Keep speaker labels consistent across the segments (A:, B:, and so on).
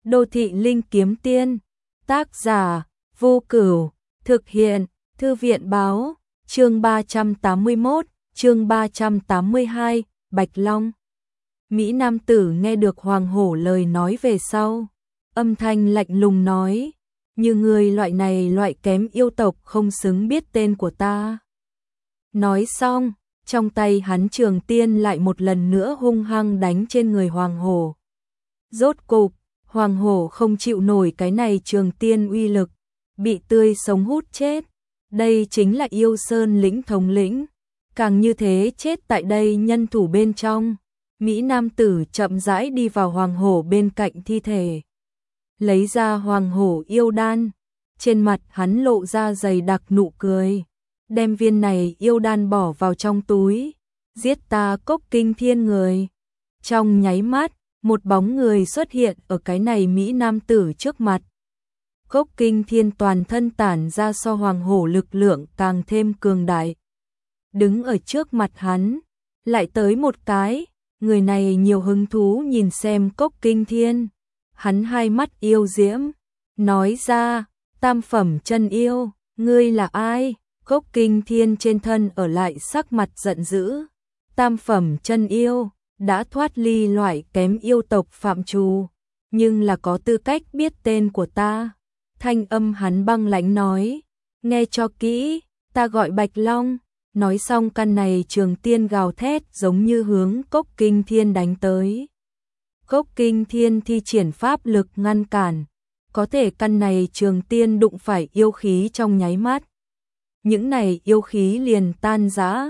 A: Đô thị linh kiếm tiên, tác giả, Vô Cửu, thực hiện, Thư viện báo, chương 381, chương 382, Bạch Long. Mỹ nam tử nghe được Hoàng Hổ lời nói về sau, âm thanh lạnh lùng nói, như người loại này loại kém yêu tộc không xứng biết tên của ta. Nói xong, trong tay hắn trường tiên lại một lần nữa hung hăng đánh trên người Hoàng Hổ. Rốt cục, Hoàng Hổ không chịu nổi cái này trường tiên uy lực, bị tươi sống hút chết. Đây chính là Yêu Sơn lĩnh thống lĩnh, càng như thế chết tại đây nhân thủ bên trong. Mỹ nam tử chậm rãi đi vào Hoàng Hổ bên cạnh thi thể, lấy ra Hoàng Hổ yêu đan, trên mặt hắn lộ ra dày đặc nụ cười, đem viên này yêu đan bỏ vào trong túi, giết ta Cốc Kinh Thiên người. Trong nháy mắt, một bóng người xuất hiện ở cái này Mỹ nam tử trước mặt. Cốc Kinh Thiên toàn thân tản ra so Hoàng Hổ lực lượng càng thêm cường đại. Đứng ở trước mặt hắn, lại tới một cái, người này nhiều hứng thú nhìn xem Cốc Kinh Thiên. Hắn hai mắt yêu diễm, nói ra, tam phẩm chân yêu, ngươi là ai? Cốc Kinh Thiên trên thân ở lại sắc mặt giận dữ. Tam phẩm chân yêu, đã thoát ly loại kém yêu tộc phạm trù, nhưng là có tư cách biết tên của ta. Thanh âm hắn băng lãnh nói, nghe cho kỹ, ta gọi Bạch Long. Nói xong căn này trường tiên gào thét giống như hướng Cốc Kinh Thiên đánh tới. Cốc Kinh Thiên thi triển pháp lực ngăn cản, có thể căn này trường tiên đụng phải yêu khí trong nháy mắt. Những này yêu khí liền tan rã.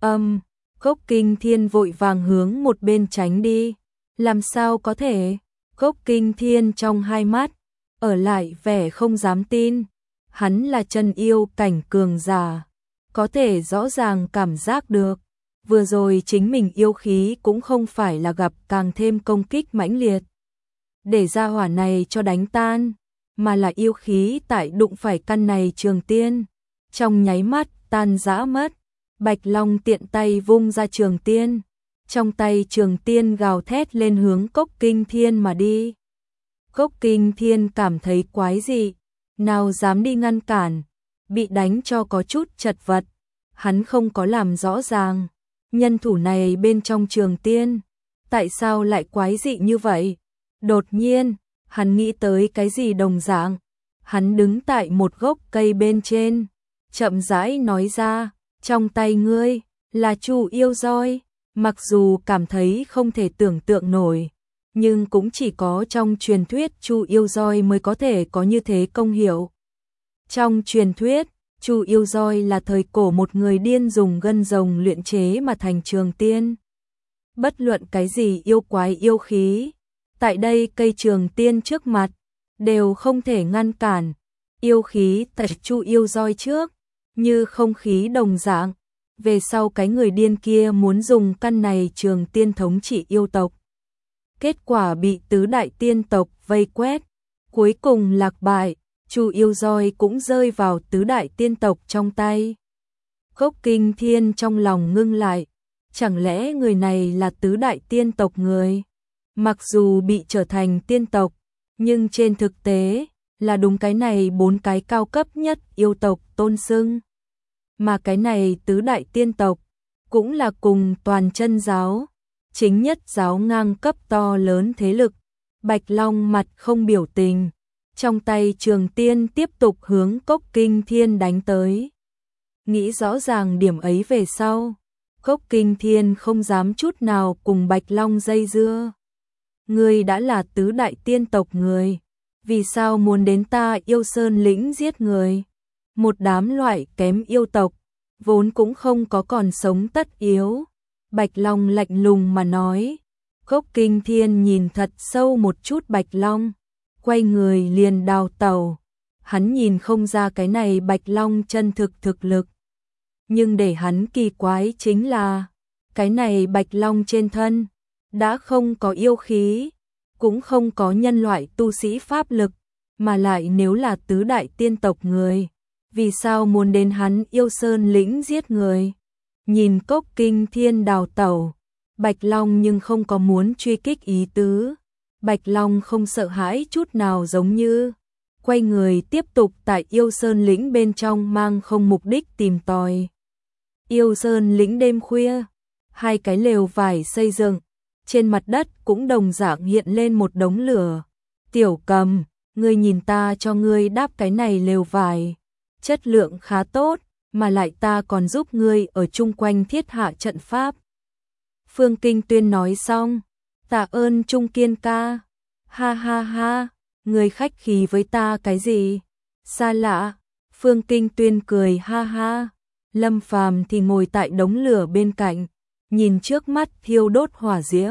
A: Cốc Kinh Thiên vội vàng hướng một bên tránh đi. Làm sao có thể? Cốc Kinh Thiên trong hai mắt ở lại vẻ không dám tin. Hắn là chân yêu cảnh cường giả, có thể rõ ràng cảm giác được, vừa rồi chính mình yêu khí cũng không phải là gặp càng thêm công kích mãnh liệt, để ra hỏa này cho đánh tan, mà là yêu khí tại đụng phải căn này trường tiên, trong nháy mắt tan rã mất. Bạch Long tiện tay vung ra trường tiên, trong tay trường tiên gào thét lên hướng Cốc Kinh Thiên mà đi. Cốc Kinh Thiên cảm thấy quái dị, nào dám đi ngăn cản, bị đánh cho có chút chật vật. Hắn không có làm rõ ràng, nhân thủ này bên trong trường tiên, tại sao lại quái dị như vậy? Đột nhiên, hắn nghĩ tới cái gì đồng dạng. Hắn đứng tại một gốc cây bên trên, chậm rãi nói ra, trong tay ngươi là Chu yêu roi. Mặc dù cảm thấy không thể tưởng tượng nổi, nhưng cũng chỉ có trong truyền thuyết Chu yêu roi mới có thể có như thế công hiệu. Trong truyền thuyết, Chu yêu roi là thời cổ một người điên dùng gân rồng luyện chế mà thành trường tiên. Bất luận cái gì yêu quái yêu khí, tại đây cây trường tiên trước mặt, đều không thể ngăn cản. Yêu khí tại Chu yêu roi trước, như không khí đồng dạng. Về sau cái người điên kia muốn dùng căn này trường tiên thống trị yêu tộc. Kết quả bị tứ đại tiên tộc vây quét, cuối cùng lạc bại. Chu yêu roi cũng rơi vào tứ đại tiên tộc trong tay. Cốc Kinh Thiên trong lòng ngưng lại, chẳng lẽ người này là tứ đại tiên tộc người? Mặc dù bị trở thành tiên tộc, nhưng trên thực tế là đúng cái này bốn cái cao cấp nhất yêu tộc tôn xưng. Mà cái này tứ đại tiên tộc cũng là cùng toàn chân giáo, chính nhất giáo ngang cấp to lớn thế lực. Bạch Long mặt không biểu tình, trong tay trường tiên tiếp tục hướng Cốc Kinh Thiên đánh tới. Nghĩ rõ ràng điểm ấy về sau, Cốc Kinh Thiên không dám chút nào cùng Bạch Long dây dưa. Ngươi đã là tứ đại tiên tộc người, vì sao muốn đến ta Yêu Sơn lĩnh giết người? Một đám loại kém yêu tộc, vốn cũng không có còn sống tất yếu. Bạch Long lạnh lùng mà nói. Cốc Kinh Thiên nhìn thật sâu một chút Bạch Long, quay người liền đào tẩu. Hắn nhìn không ra cái này Bạch Long chân thực lực. Nhưng để hắn kỳ quái chính là, cái này Bạch Long trên thân, đã không có yêu khí, cũng không có nhân loại tu sĩ pháp lực, mà lại nếu là tứ đại tiên tộc người, vì sao muốn đến hắn Yêu Sơn lĩnh giết người? Nhìn Cốc Kinh Thiên đào tẩu, Bạch Long nhưng không có muốn truy kích ý tứ, Bạch Long không sợ hãi chút nào, giống như quay người tiếp tục tại Yêu Sơn lĩnh bên trong mang không mục đích tìm tòi. Yêu Sơn lĩnh đêm khuya, hai cái lều vải xây dựng, trên mặt đất cũng đồng dạng hiện lên một đống lửa. Tiểu Cầm, ngươi nhìn ta cho ngươi đáp cái này lều vải, chất lượng khá tốt, mà lại ta còn giúp ngươi ở chung quanh thiết hạ trận pháp. Phương Kinh Tuyên nói xong, tạ ơn Trung Kiên ca, ha ha ha, ngươi khách khí với ta cái gì? Xa lạ, Phương Kinh Tuyên cười ha ha. Lâm Phàm thì ngồi tại đống lửa bên cạnh, nhìn trước mắt thiêu đốt hỏa diễm.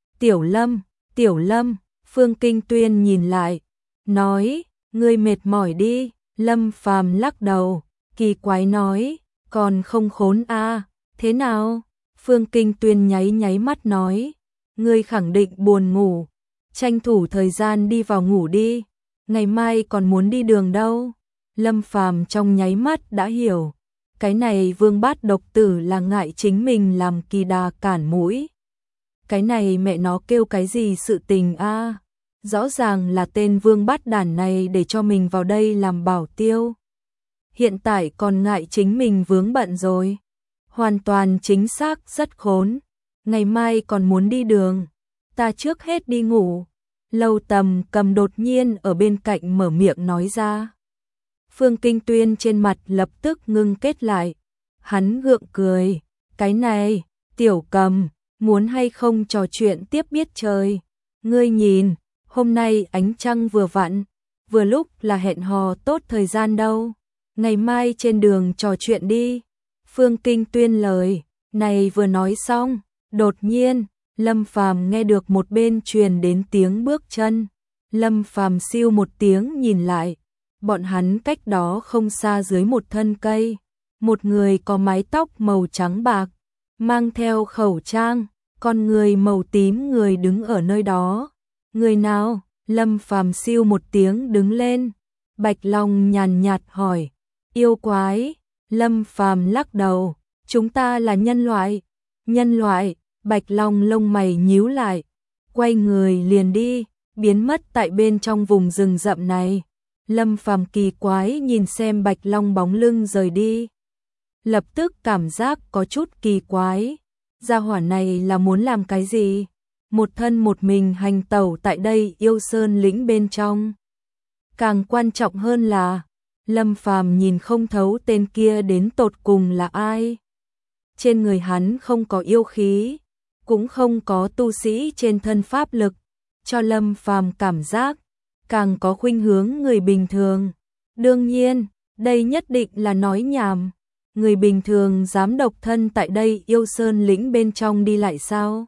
A: Tiểu Lâm, Phương Kinh Tuyên nhìn lại, nói, ngươi mệt mỏi đi. Lâm Phàm lắc đầu, kỳ quái nói, còn không khốn a? Thế nào? Phương Kinh Tuyên nháy nháy mắt nói, ngươi khẳng định buồn ngủ, tranh thủ thời gian đi vào ngủ đi, ngày mai còn muốn đi đường đâu. Lâm Phàm trong nháy mắt đã hiểu, cái này Vương Bát độc tử là ngại chính mình làm kỳ đà cản mũi. Cái này mẹ nó kêu cái gì sự tình a? Rõ ràng là tên Vương Bát đản này để cho mình vào đây làm bảo tiêu. Hiện tại còn ngại chính mình vướng bận rồi. Hoàn toàn chính xác rất khốn. Ngày mai còn muốn đi đường. Ta trước hết đi ngủ. Lâu Tầm Cầm đột nhiên ở bên cạnh mở miệng nói ra. Phương Kinh Tuyên trên mặt lập tức ngưng kết lại. Hắn gượng cười. Cái này, Tiểu Cầm, muốn hay không trò chuyện tiếp biết chơi. Ngươi nhìn, hôm nay ánh trăng vừa vặn, vừa lúc là hẹn hò tốt thời gian đâu. Ngày mai trên đường trò chuyện đi. Phương Kinh Tuyên lời này vừa nói xong, đột nhiên, Lâm Phàm nghe được một bên truyền đến tiếng bước chân. Lâm Phàm siêu một tiếng nhìn lại, bọn hắn cách đó không xa dưới một thân cây, một người có mái tóc màu trắng bạc, mang theo khẩu trang, con người màu tím người đứng ở nơi đó. Người nào? Lâm Phàm siêu một tiếng đứng lên. Bạch Long nhàn nhạt hỏi. Yêu quái. Lâm Phàm lắc đầu. Chúng ta là nhân loại. Nhân loại. Bạch Long lông mày nhíu lại, quay người liền đi, biến mất tại bên trong vùng rừng rậm này. Lâm Phàm kỳ quái nhìn xem Bạch Long bóng lưng rời đi, lập tức cảm giác có chút kỳ quái. Gia hỏa này là muốn làm cái gì? Một thân một mình hành tẩu tại đây Yêu Sơn lĩnh bên trong. Càng quan trọng hơn là, Lâm Phàm nhìn không thấu tên kia đến tột cùng là ai. Trên người hắn không có yêu khí, cũng không có tu sĩ trên thân pháp lực, cho Lâm Phàm cảm giác càng có khuynh hướng người bình thường. Đương nhiên, đây nhất định là nói nhảm. Người bình thường dám độc thân tại đây Yêu Sơn lĩnh bên trong đi lại sao?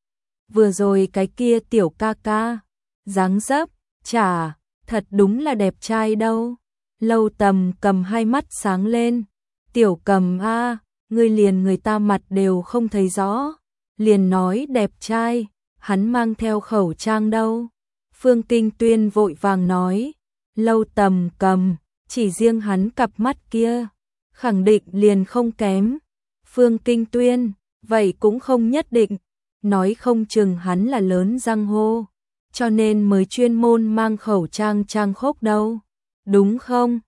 A: Vừa rồi cái kia tiểu ca ca, dáng dấp, chả, thật đúng là đẹp trai đâu. Lâu Tầm Cầm hai mắt sáng lên. Tiểu Cầm a, ngươi liền người ta mặt đều không thấy rõ, liền nói đẹp trai, hắn mang theo khẩu trang đâu. Phương Kinh Tuyên vội vàng nói, Lâu Tầm Cầm, chỉ riêng hắn cặp mắt kia, khẳng định liền không kém. Phương Kinh Tuyên, vậy cũng không nhất định, nói không chừng hắn là lớn giang hồ, cho nên mới chuyên môn mang khẩu trang trang khốc đâu. Đúng không?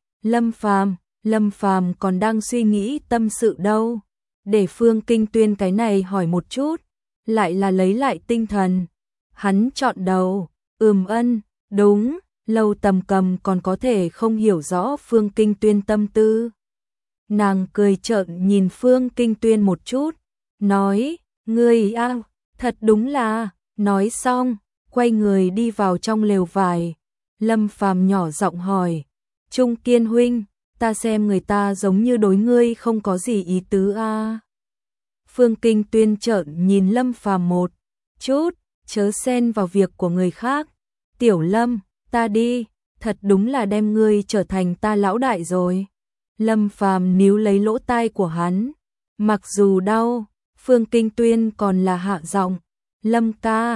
A: Lâm Phàm còn đang suy nghĩ tâm sự đâu. Để Phương Kinh Tuyên cái này hỏi một chút, lại là lấy lại tinh thần. Hắn chọn đầu, ân, đúng. Lâu Tầm Cầm còn có thể không hiểu rõ Phương Kinh Tuyên tâm tư. Nàng cười trợn nhìn Phương Kinh Tuyên một chút, nói, ngươi a, thật đúng là, nói xong, quay người đi vào trong lều vải. Lâm Phàm nhỏ giọng hỏi, Trung Kiên huynh, ta xem người ta giống như đối ngươi không có gì ý tứ a. Phương Kinh Tuyên trợn nhìn Lâm Phàm một chút, chớ xen vào việc của người khác. Tiểu Lâm, ta đi, thật đúng là đem ngươi trở thành ta lão đại rồi. Lâm Phàm níu lấy lỗ tai của hắn, mặc dù đau, Phương Kinh Tuyên còn là hạ giọng, Lâm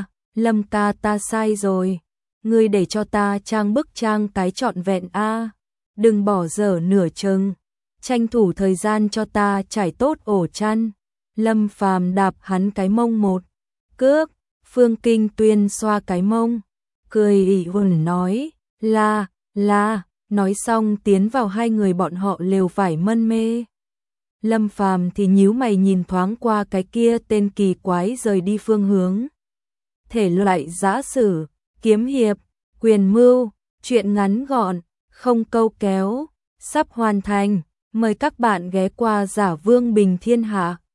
A: ca ta sai rồi, ngươi để cho ta trang bức trang cái trọn vẹn a, đừng bỏ dở nửa chừng, tranh thủ thời gian cho ta trải tốt ổ chăn. Lâm Phàm đạp hắn cái mông một cước, Phương Kinh Tuyên xoa cái mông, cười ỉ ủn nói, là, nói xong tiến vào hai người bọn họ lều vải mân mê. Lâm Phàm thì nhíu mày nhìn thoáng qua cái kia tên kỳ quái rời đi phương hướng. Thể loại giã sử, kiếm hiệp, quyền mưu, truyện ngắn gọn, không câu kéo, sắp hoàn thành. Mời các bạn ghé qua Giả Vương Bình Thiên Hạ.